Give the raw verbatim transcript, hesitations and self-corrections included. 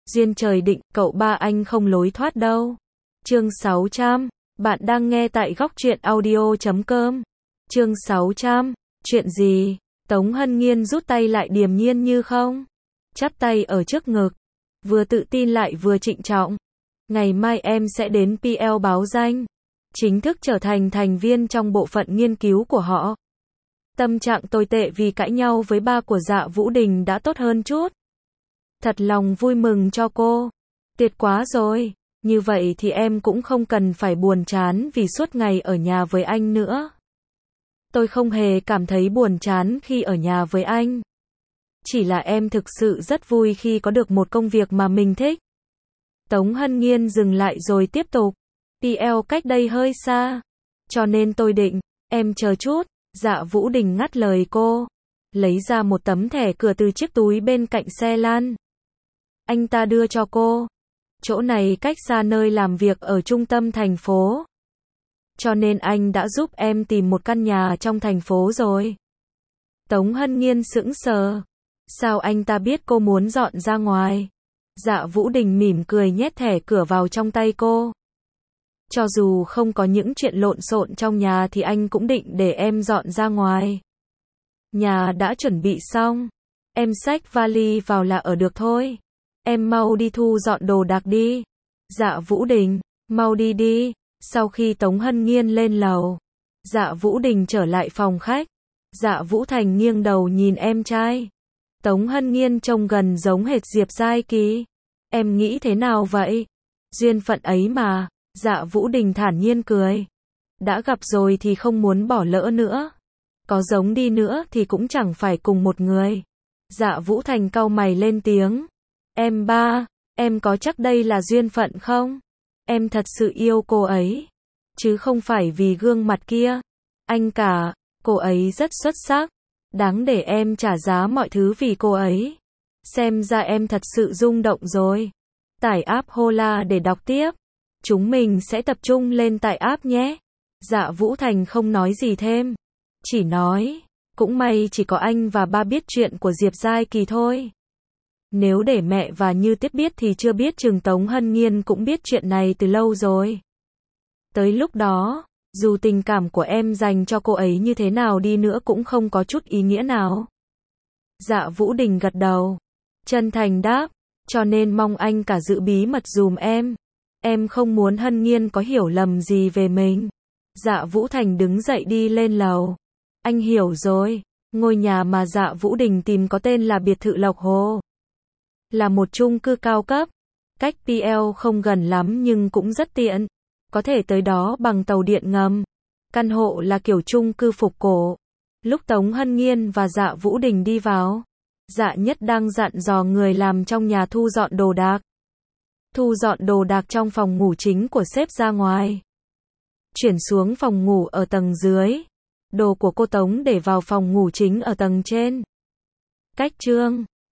Duyên trời định, cậu ba anh không lối thoát đâu. Chương sáu trăm, bạn đang nghe tại góc truyện audio chấm com. Chương sáu trăm, chuyện gì? Tống Hân Nghiên rút tay lại điềm nhiên như không. Chắp tay ở trước ngực, vừa tự tin lại vừa trịnh trọng. Ngày mai em sẽ đến pê lờ báo danh, chính thức trở thành thành viên trong bộ phận nghiên cứu của họ. Tâm trạng tồi tệ vì cãi nhau với ba của Dạ Vũ Đình đã tốt hơn chút. Thật lòng vui mừng cho cô. Tuyệt quá rồi, như vậy thì em cũng không cần phải buồn chán vì suốt ngày ở nhà với anh nữa. Tôi không hề cảm thấy buồn chán khi ở nhà với anh. Chỉ là em thực sự rất vui khi có được một công việc mà mình thích. Tống Hân Nghiên dừng lại rồi tiếp tục. pê lờ cách đây hơi xa, cho nên tôi định, em chờ chút. Dạ Vũ Đình ngắt lời cô, lấy ra một tấm thẻ cửa từ chiếc túi bên cạnh xe lan. Anh ta đưa cho cô. Chỗ này cách xa nơi làm việc ở trung tâm thành phố, cho nên anh đã giúp em tìm một căn nhà trong thành phố rồi. Tống Hân Nghiên sững sờ. Sao anh ta biết cô muốn dọn ra ngoài? Dạ Vũ Đình mỉm cười nhét thẻ cửa vào trong tay cô. Cho dù không có những chuyện lộn xộn trong nhà thì anh cũng định để em dọn ra ngoài. Nhà đã chuẩn bị xong, em xách vali vào là ở được thôi. Em mau đi thu dọn đồ đạc đi. Dạ Vũ Đình, mau đi đi. Sau khi Tống Hân Nghiên lên lầu, Dạ Vũ Đình trở lại phòng khách. Dạ Vũ Thành nghiêng đầu nhìn em trai. Tống Hân Nghiên trông gần giống hệt Diệp Giai Kỳ. Em nghĩ thế nào vậy? Duyên phận ấy mà. Dạ Vũ Đình thản nhiên cười. Đã gặp rồi thì không muốn bỏ lỡ nữa. Có giống đi nữa thì cũng chẳng phải cùng một người. Dạ Vũ Thành cau mày lên tiếng. Em ba, em có chắc đây là duyên phận không? Em thật sự yêu cô ấy, chứ không phải vì gương mặt kia. Anh cả, cô ấy rất xuất sắc, đáng để em trả giá mọi thứ vì cô ấy. Xem ra em thật sự rung động rồi. Tải app Hola để đọc tiếp. Chúng mình sẽ tập trung lên tại app nhé. Dạ Vũ Thành không nói gì thêm, chỉ nói, cũng may chỉ có anh và ba biết chuyện của Diệp Giai Kỳ thôi. Nếu để mẹ và Như Tiếp biết thì chưa biết chừng Tống Hân Nghiên cũng biết chuyện này từ lâu rồi. Tới lúc đó, dù tình cảm của em dành cho cô ấy như thế nào đi nữa cũng không có chút ý nghĩa nào. Dạ Vũ Đình gật đầu, chân thành đáp, cho nên mong anh cả giữ bí mật dùm em. Em không muốn Hân Nghiên có hiểu lầm gì về mình. Dạ Vũ Thành đứng dậy đi lên lầu. Anh hiểu rồi, ngôi nhà mà Dạ Vũ Đình tìm có tên là biệt thự Lộc Hồ. Là một chung cư cao cấp, cách pê lờ không gần lắm nhưng cũng rất tiện, có thể tới đó bằng tàu điện ngầm. Căn hộ là kiểu chung cư phục cổ. Lúc Tống Hân Nghiên và Dạ Vũ Đình đi vào, Dạ Nhất đang dặn dò người làm trong nhà thu dọn đồ đạc. Thu dọn đồ đạc trong phòng ngủ chính của sếp ra ngoài, chuyển xuống phòng ngủ ở tầng dưới. Đồ của cô Tống để vào phòng ngủ chính ở tầng trên. Cách Trương